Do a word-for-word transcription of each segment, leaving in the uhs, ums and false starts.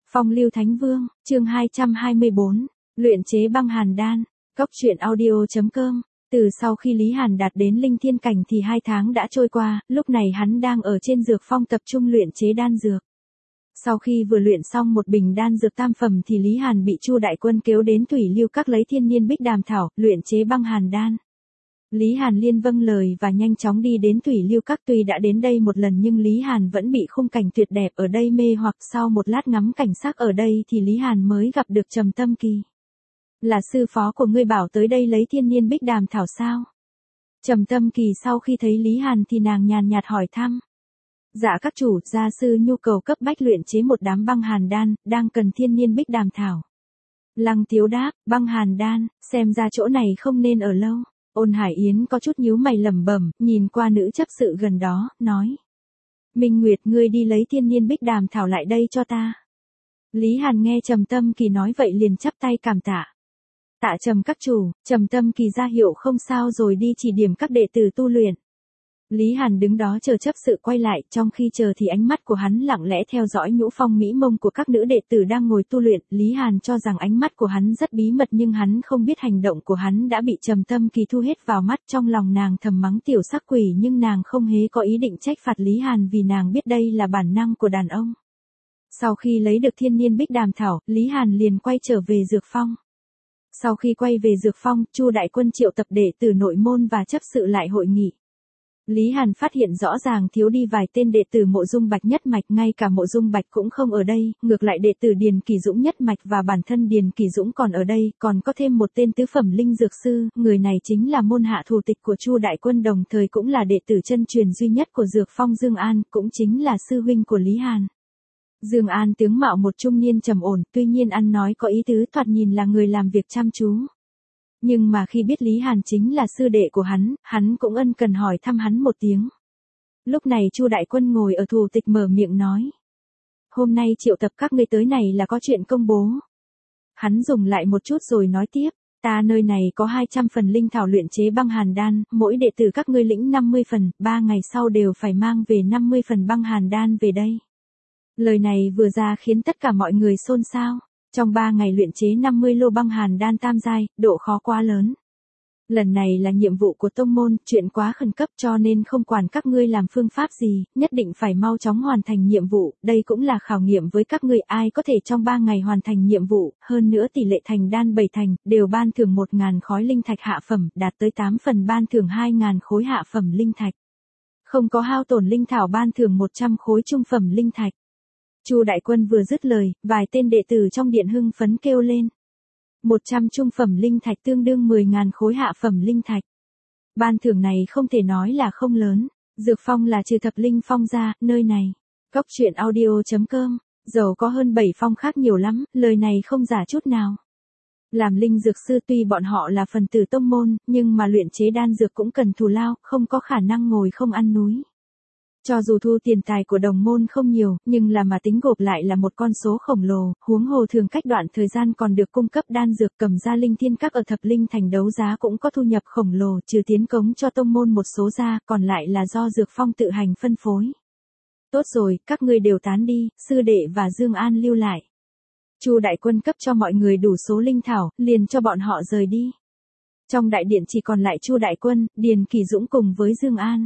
Phong lưu Thánh Vương, chương hai trăm hai mươi bốn, luyện chế băng hàn đan, cốc truyện audio.com. Từ sau khi Lý Hàn đạt đến linh thiên cảnh thì hai tháng đã trôi qua, lúc này hắn đang ở trên dược phong tập trung luyện chế đan dược. Sau khi vừa luyện xong một bình đan dược tam phẩm thì Lý Hàn bị Chu đại quân kéo đến Thủy Lưu Các lấy thiên niên bích đàm thảo, luyện chế băng hàn đan. Lý Hàn liên vâng lời và nhanh chóng đi đến Thủy Lưu Các. Tuy đã đến đây một lần nhưng Lý Hàn vẫn bị khung cảnh tuyệt đẹp ở đây mê hoặc. Sau một lát ngắm cảnh sắc ở đây thì Lý Hàn mới gặp được Trầm Tâm Kỳ. Là sư phó của ngươi bảo tới đây lấy thiên niên bích đàm thảo sao? Trầm Tâm Kỳ sau khi thấy Lý Hàn thì nàng nhàn nhạt hỏi thăm. Dạ các chủ, gia sư nhu cầu cấp bách luyện chế một đám băng hàn đan, đang cần thiên niên bích đàm thảo. Lăng Tiếu đáp, băng hàn đan, xem ra chỗ này không nên ở lâu. Ôn Hải Yến có chút nhíu mày lẩm bẩm, nhìn qua nữ chấp sự gần đó, nói. Minh Nguyệt, ngươi đi lấy thiên niên bích đàm thảo lại đây cho ta. Lý Hàn nghe Trầm Tâm Kỳ nói vậy liền chắp tay cảm tạ. Tạ Trầm các chủ. Trầm Tâm Kỳ ra hiệu không sao rồi đi chỉ điểm các đệ tử tu luyện. Lý Hàn đứng đó chờ chấp sự quay lại, trong khi chờ thì ánh mắt của hắn lặng lẽ theo dõi nhũ phong mỹ mông của các nữ đệ tử đang ngồi tu luyện. Lý Hàn cho rằng ánh mắt của hắn rất bí mật nhưng hắn không biết hành động của hắn đã bị Trầm Tâm Kỳ thu hết vào mắt. Trong lòng nàng thầm mắng tiểu sắc quỷ nhưng nàng không hề có ý định trách phạt Lý Hàn vì nàng biết đây là bản năng của đàn ông. Sau khi lấy được thiên niên bích đàm thảo, Lý Hàn liền quay trở về dược phong. Sau khi quay về dược phong, Chu đại quân triệu tập đệ tử nội môn và chấp sự lại hội nghị. Lý Hàn phát hiện rõ ràng thiếu đi vài tên đệ tử Mộ Dung Bạch nhất mạch, ngay cả Mộ Dung Bạch cũng không ở đây, ngược lại đệ tử Điền Kỳ Dũng nhất mạch và bản thân Điền Kỳ Dũng còn ở đây, còn có thêm một tên tứ phẩm linh dược sư, người này chính là môn hạ thủ tịch của Chu đại quân, đồng thời cũng là đệ tử chân truyền duy nhất của dược phong Dương An, cũng chính là sư huynh của Lý Hàn. Dương An tướng mạo một trung niên trầm ổn, tuy nhiên ăn nói có ý tứ, thoạt nhìn là người làm việc chăm chú. Nhưng mà khi biết Lý Hàn chính là sư đệ của hắn, hắn cũng ân cần hỏi thăm hắn một tiếng. Lúc này Chu đại quân ngồi ở thủ tịch mở miệng nói. Hôm nay triệu tập các ngươi tới này là có chuyện công bố. Hắn dùng lại một chút rồi nói tiếp. Ta nơi này có hai trăm phần linh thảo luyện chế băng hàn đan, mỗi đệ tử các ngươi lĩnh năm mươi phần, ba ngày sau đều phải mang về năm mươi phần băng hàn đan về đây. Lời này vừa ra khiến tất cả mọi người xôn xao. Trong ba ngày luyện chế năm mươi lô băng hàn đan tam giai, độ khó quá lớn. Lần này là nhiệm vụ của tông môn, chuyện quá khẩn cấp cho nên không quản các ngươi làm phương pháp gì, nhất định phải mau chóng hoàn thành nhiệm vụ, đây cũng là khảo nghiệm với các ngươi, ai có thể trong ba ngày hoàn thành nhiệm vụ, hơn nữa tỷ lệ thành đan bảy thành, đều ban thưởng một nghìn khối linh thạch hạ phẩm, đạt tới tám phần ban thưởng hai nghìn khối hạ phẩm linh thạch. Không có hao tổn linh thảo ban thưởng một trăm khối trung phẩm linh thạch. Chu đại quân vừa dứt lời, vài tên đệ tử trong điện hưng phấn kêu lên. một trăm trung phẩm linh thạch tương đương mười nghìn khối hạ phẩm linh thạch. Ban thưởng này không thể nói là không lớn. Dược phong là trừ thập linh phong ra, nơi này. Cốc truyện audio.com, dầu có hơn bảy phong khác nhiều lắm, lời này không giả chút nào. Làm linh dược sư tuy bọn họ là phần tử tông môn, nhưng mà luyện chế đan dược cũng cần thù lao, không có khả năng ngồi không ăn núi. Cho dù thu tiền tài của đồng môn không nhiều, nhưng là mà tính gộp lại là một con số khổng lồ, huống hồ thường cách đoạn thời gian còn được cung cấp đan dược, cầm ra linh thiên các ở thập linh thành đấu giá cũng có thu nhập khổng lồ, trừ tiến cống cho tông môn một số ra, còn lại là do dược phong tự hành phân phối. Tốt rồi, các ngươi đều tán đi, sư đệ và Dương An lưu lại. Chu đại quân cấp cho mọi người đủ số linh thảo, liền cho bọn họ rời đi. Trong đại điện chỉ còn lại Chu đại quân, Điền Kỳ Dũng cùng với Dương An.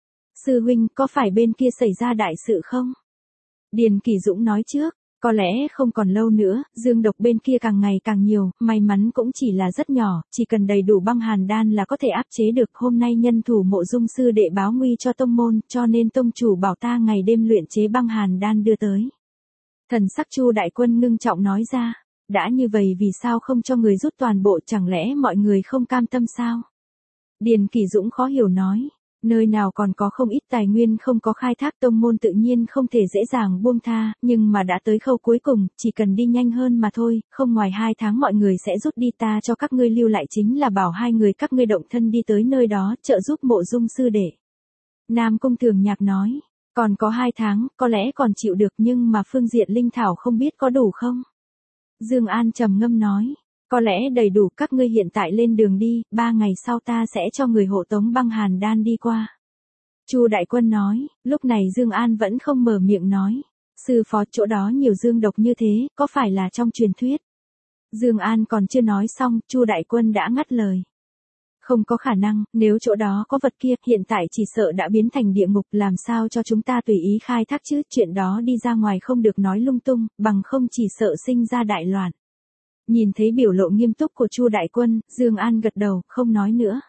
Sư huynh, có phải bên kia xảy ra đại sự không? Điền Kỳ Dũng nói trước, có lẽ không còn lâu nữa, dương độc bên kia càng ngày càng nhiều, may mắn cũng chỉ là rất nhỏ, chỉ cần đầy đủ băng hàn đan là có thể áp chế được. Hôm nay nhân thủ Mộ Dung sư đệ báo nguy cho tông môn, cho nên tông chủ bảo ta ngày đêm luyện chế băng hàn đan đưa tới. Thần sắc Chu đại quân ngưng trọng nói ra, đã như vậy vì sao không cho người rút toàn bộ, chẳng lẽ mọi người không cam tâm sao? Điền Kỳ Dũng khó hiểu nói. Nơi nào còn có không ít tài nguyên không có khai thác, tông môn tự nhiên không thể dễ dàng buông tha, nhưng mà đã tới khâu cuối cùng, chỉ cần đi nhanh hơn mà thôi, không ngoài hai tháng mọi người sẽ rút đi, ta cho các ngươi lưu lại chính là bảo hai người các ngươi động thân đi tới nơi đó, trợ giúp Mộ Dung sư đệ. Nam Cung Thường Nhạc nói, còn có hai tháng, có lẽ còn chịu được nhưng mà phương diện linh thảo không biết có đủ không? Dương An trầm ngâm nói. Có lẽ đầy đủ, các ngươi hiện tại lên đường đi, ba ngày sau ta sẽ cho người hộ tống băng hàn đan đi qua. Chu đại quân nói, lúc này Dương An vẫn không mở miệng nói. Sư phó, chỗ đó nhiều dương độc như thế, có phải là trong truyền thuyết? Dương An còn chưa nói xong, Chu Đại Quân đã ngắt lời. Không có khả năng, nếu chỗ đó có vật kia, hiện tại chỉ sợ đã biến thành địa ngục, làm sao cho chúng ta tùy ý khai thác chứ, chuyện đó đi ra ngoài không được nói lung tung, bằng không chỉ sợ sinh ra đại loạn. Nhìn thấy biểu lộ nghiêm túc của Chu Đại Quân, Dương An gật đầu, không nói nữa.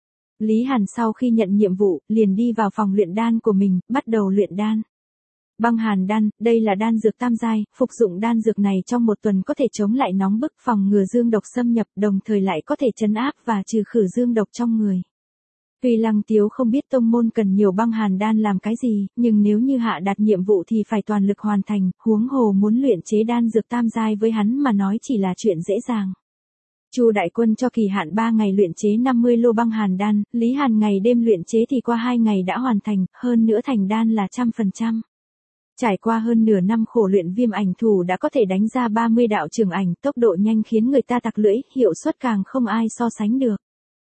Lý Hàn sau khi nhận nhiệm vụ, liền đi vào phòng luyện đan của mình, bắt đầu luyện đan. Băng hàn đan, đây là đan dược tam giai, phục dụng đan dược này trong một tuần có thể chống lại nóng bức, phòng ngừa dương độc xâm nhập, đồng thời lại có thể trấn áp và trừ khử dương độc trong người. Tuy Lăng Tiếu không biết tông môn cần nhiều băng hàn đan làm cái gì, nhưng nếu như hạ đạt nhiệm vụ thì phải toàn lực hoàn thành, huống hồ muốn luyện chế đan dược tam giai với hắn mà nói chỉ là chuyện dễ dàng. Chu Đại Quân cho kỳ hạn ba ngày luyện chế năm mươi lô băng hàn đan, Lý Hàn ngày đêm luyện chế thì qua hai ngày đã hoàn thành, hơn nữa thành đan là trăm phần trăm. Trải qua hơn nửa năm khổ luyện, Viêm Ảnh Thủ đã có thể đánh ra ba mươi đạo trường ảnh, tốc độ nhanh khiến người ta tặc lưỡi, hiệu suất càng không ai so sánh được.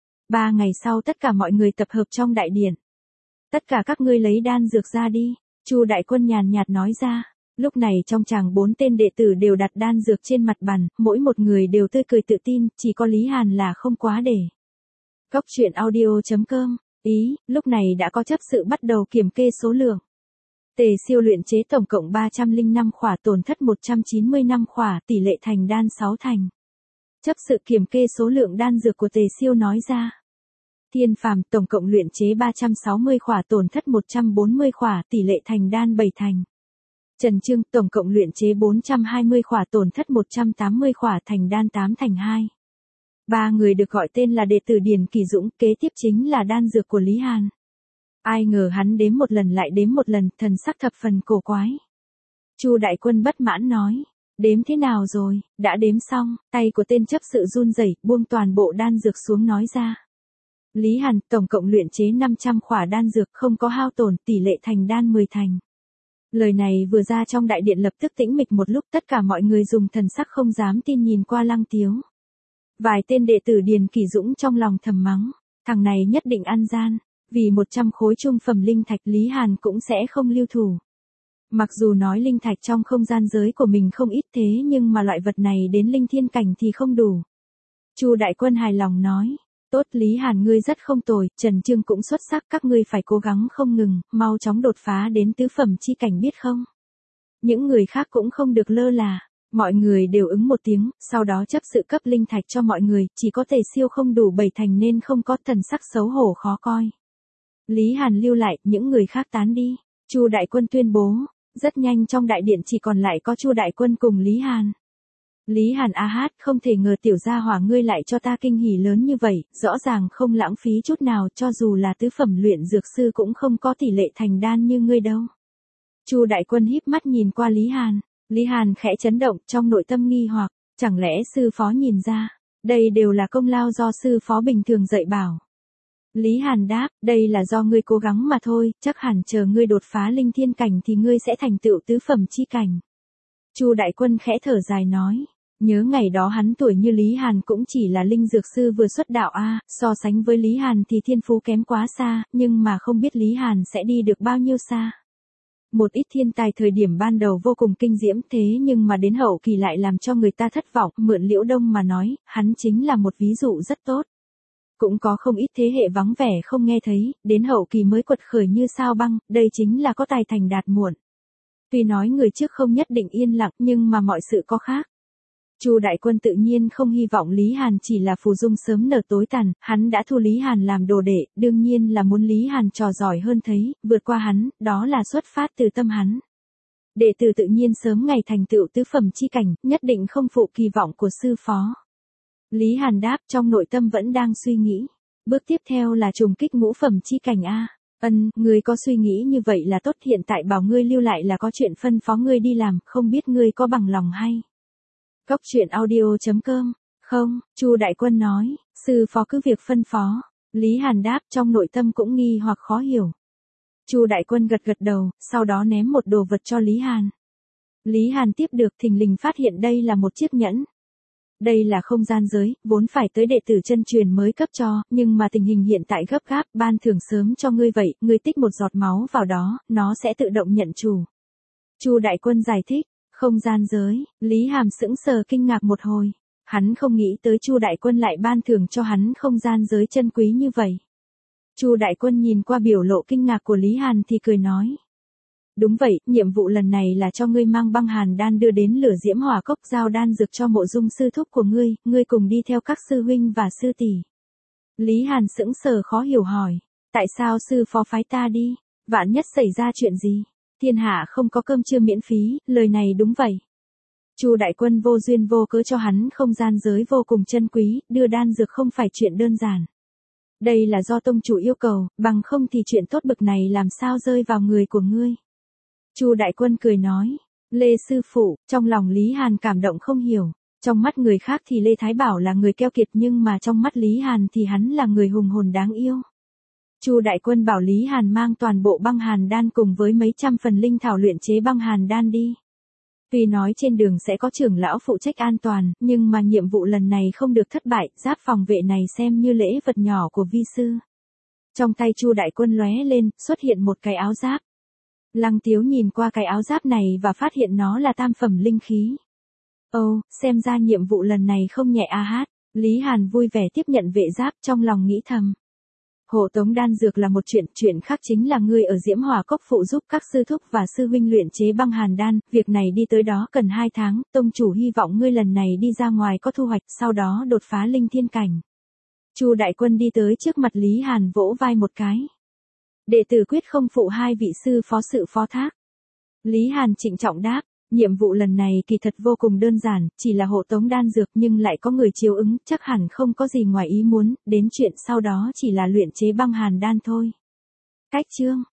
Ba ngày sau tất cả mọi người tập hợp trong đại điện. Tất cả các ngươi lấy đan dược ra đi, Chu Đại Quân nhàn nhạt nói ra. Lúc này trong tràng bốn tên đệ tử đều đặt đan dược trên mặt bàn, mỗi một người đều tươi cười tự tin, chỉ có Lý Hàn là không quá để. Cốc truyện audio chấm com, ý, lúc này đã có chấp sự bắt đầu kiểm kê số lượng. Tề Siêu luyện chế tổng cộng ba trăm lẻ năm khỏa, tổn thất một trăm chín mươi lăm khỏa, tỷ lệ thành đan sáu thành. Chấp sự kiểm kê số lượng đan dược của Tề Siêu nói ra. Thiên Phàm tổng cộng luyện chế ba trăm sáu mươi khỏa, tổn thất một trăm bốn mươi khỏa, tỷ lệ thành đan bảy thành. Trần Trương tổng cộng luyện chế bốn trăm hai mươi khỏa, tổn thất một trăm tám mươi khỏa, thành đan tám thành hai. Ba người được gọi tên là đệ tử Điền Kỳ Dũng, kế tiếp chính là đan dược của Lý Hàn. Ai ngờ hắn đếm một lần lại đếm một lần, thần sắc thập phần cổ quái. Chu Đại Quân bất mãn nói, đếm thế nào rồi, đã đếm xong, tay của tên chấp sự run rẩy, buông toàn bộ đan dược xuống nói ra. Lý Hàn tổng cộng luyện chế năm trăm khỏa đan dược, không có hao tổn, tỷ lệ thành đan mười thành. Lời này vừa ra trong đại điện lập tức tĩnh mịch một lúc, tất cả mọi người dùng thần sắc không dám tin nhìn qua Lăng Tiếu. Vài tên đệ tử Điền Kỳ Dũng trong lòng thầm mắng, thằng này nhất định ăn gian, vì một trăm khối trung phẩm linh thạch Lý Hàn cũng sẽ không lưu thủ. Mặc dù nói linh thạch trong không gian giới của mình không ít thế nhưng mà loại vật này đến linh thiên cảnh thì không đủ. Chu Đại Quân hài lòng nói. Tốt, Lý Hàn ngươi rất không tồi, Trần Trương cũng xuất sắc, các ngươi phải cố gắng không ngừng, mau chóng đột phá đến tứ phẩm chi cảnh biết không? Những người khác cũng không được lơ là, mọi người đều ứng một tiếng, sau đó chấp sự cấp linh thạch cho mọi người, chỉ có Tề Siêu không đủ bảy thành nên không có, thần sắc xấu hổ khó coi. Lý Hàn lưu lại, những người khác tán đi, Chu Đại Quân tuyên bố, rất nhanh trong đại điện chỉ còn lại có Chu Đại Quân cùng Lý Hàn. Lý Hàn a hát, không thể ngờ tiểu gia hỏa ngươi lại cho ta kinh hỉ lớn như vậy, rõ ràng không lãng phí chút nào, cho dù là tứ phẩm luyện dược sư cũng không có tỷ lệ thành đan như ngươi đâu. Chu Đại Quân híp mắt nhìn qua Lý Hàn, Lý Hàn khẽ chấn động, trong nội tâm nghi hoặc, chẳng lẽ sư phó nhìn ra, đây đều là công lao do sư phó bình thường dạy bảo. Lý Hàn đáp, đây là do ngươi cố gắng mà thôi, chắc hẳn chờ ngươi đột phá linh thiên cảnh thì ngươi sẽ thành tựu tứ phẩm chi cảnh. Chu Đại Quân khẽ thở dài nói. Nhớ ngày đó hắn tuổi như Lý Hàn cũng chỉ là linh dược sư vừa xuất đạo a, so sánh với Lý Hàn thì thiên phú kém quá xa, nhưng mà không biết Lý Hàn sẽ đi được bao nhiêu xa. Một ít thiên tài thời điểm ban đầu vô cùng kinh diễm thế nhưng mà đến hậu kỳ lại làm cho người ta thất vọng, mượn Liễu Đông mà nói, hắn chính là một ví dụ rất tốt. Cũng có không ít thế hệ vắng vẻ không nghe thấy, đến hậu kỳ mới quật khởi như sao băng, đây chính là có tài thành đạt muộn. Tuy nói người trước không nhất định yên lặng nhưng mà mọi sự có khác. Chu Đại Quân tự nhiên không hy vọng Lý Hàn chỉ là phù dung sớm nở tối tàn, hắn đã thu Lý Hàn làm đồ đệ, đương nhiên là muốn Lý Hàn trò giỏi hơn thấy, vượt qua hắn, đó là xuất phát từ tâm hắn. Đệ tử tự nhiên sớm ngày thành tựu tứ phẩm chi cảnh, nhất định không phụ kỳ vọng của sư phó. Lý Hàn đáp, trong nội tâm vẫn đang suy nghĩ. Bước tiếp theo là trùng kích ngũ phẩm chi cảnh a. Ân, ngươi có suy nghĩ như vậy là tốt, hiện tại bảo ngươi lưu lại là có chuyện phân phó ngươi đi làm, không biết ngươi có bằng lòng hay. Cốc truyện audio chấm com, không, Chu Đại Quân nói, sư phó cứ việc phân phó. Lý Hàn đáp, trong nội tâm cũng nghi hoặc khó hiểu. Chu Đại Quân gật gật đầu, sau đó ném một đồ vật cho Lý Hàn. Lý Hàn tiếp được, thình lình phát hiện đây là một chiếc nhẫn. Đây là không gian giới, vốn phải tới đệ tử chân truyền mới cấp cho, nhưng mà tình hình hiện tại gấp gáp, ban thưởng sớm cho ngươi vậy, ngươi tích một giọt máu vào đó, nó sẽ tự động nhận chủ. Chu Đại Quân giải thích, không gian giới, Lý Hàm sững sờ kinh ngạc một hồi. Hắn không nghĩ tới Chu Đại Quân lại ban thưởng cho hắn không gian giới chân quý như vậy. Chu Đại Quân nhìn qua biểu lộ kinh ngạc của Lý Hàn thì cười nói. Đúng vậy, nhiệm vụ lần này là cho ngươi mang băng hàn đan đưa đến lửa diễm hỏa cốc giao đan dược cho mộ dung sư thúc của ngươi, ngươi cùng đi theo các sư huynh và sư tỷ. Lý Hàn sững sờ khó hiểu hỏi, tại sao sư phó phái ta đi, vạn nhất xảy ra chuyện gì, thiên hạ không có cơm trưa miễn phí, lời này đúng vậy. Chu Đại Quân vô duyên vô cớ cho hắn không gian giới vô cùng chân quý, đưa đan dược không phải chuyện đơn giản. Đây là do tông chủ yêu cầu, bằng không thì chuyện tốt bực này làm sao rơi vào người của ngươi. Chu Đại Quân cười nói, Lê sư phụ, trong lòng Lý Hàn cảm động không hiểu, trong mắt người khác thì Lê Thái Bảo là người keo kiệt nhưng mà trong mắt Lý Hàn thì hắn là người hùng hồn đáng yêu. Chu Đại Quân bảo Lý Hàn mang toàn bộ băng hàn đan cùng với mấy trăm phần linh thảo luyện chế băng hàn đan đi. Tuy nói trên đường sẽ có trưởng lão phụ trách an toàn, nhưng mà nhiệm vụ lần này không được thất bại, giáp phòng vệ này xem như lễ vật nhỏ của vi sư. Trong tay Chu Đại Quân lóe lên, xuất hiện một cái áo giáp. Lăng Tiếu nhìn qua cái áo giáp này và phát hiện nó là tam phẩm linh khí. Ồ, oh, xem ra nhiệm vụ lần này không nhẹ a hát. Lý Hàn vui vẻ tiếp nhận vệ giáp, trong lòng nghĩ thầm. Hộ tống đan dược là một chuyện, chuyện khác chính là ngươi ở Diễm Hỏa Cốc phụ giúp các sư thúc và sư huynh luyện chế băng hàn đan, việc này đi tới đó cần hai tháng, tông chủ hy vọng ngươi lần này đi ra ngoài có thu hoạch, sau đó đột phá linh thiên cảnh. Chu Đại Quân đi tới trước mặt Lý Hàn vỗ vai một cái. Đệ tử quyết không phụ hai vị sư phó sự phó thác. Lý Hàn trịnh trọng đáp, nhiệm vụ lần này kỳ thật vô cùng đơn giản, chỉ là hộ tống đan dược nhưng lại có người chiếu ứng, chắc hẳn không có gì ngoài ý muốn, đến chuyện sau đó chỉ là luyện chế băng hàn đan thôi. Cách chương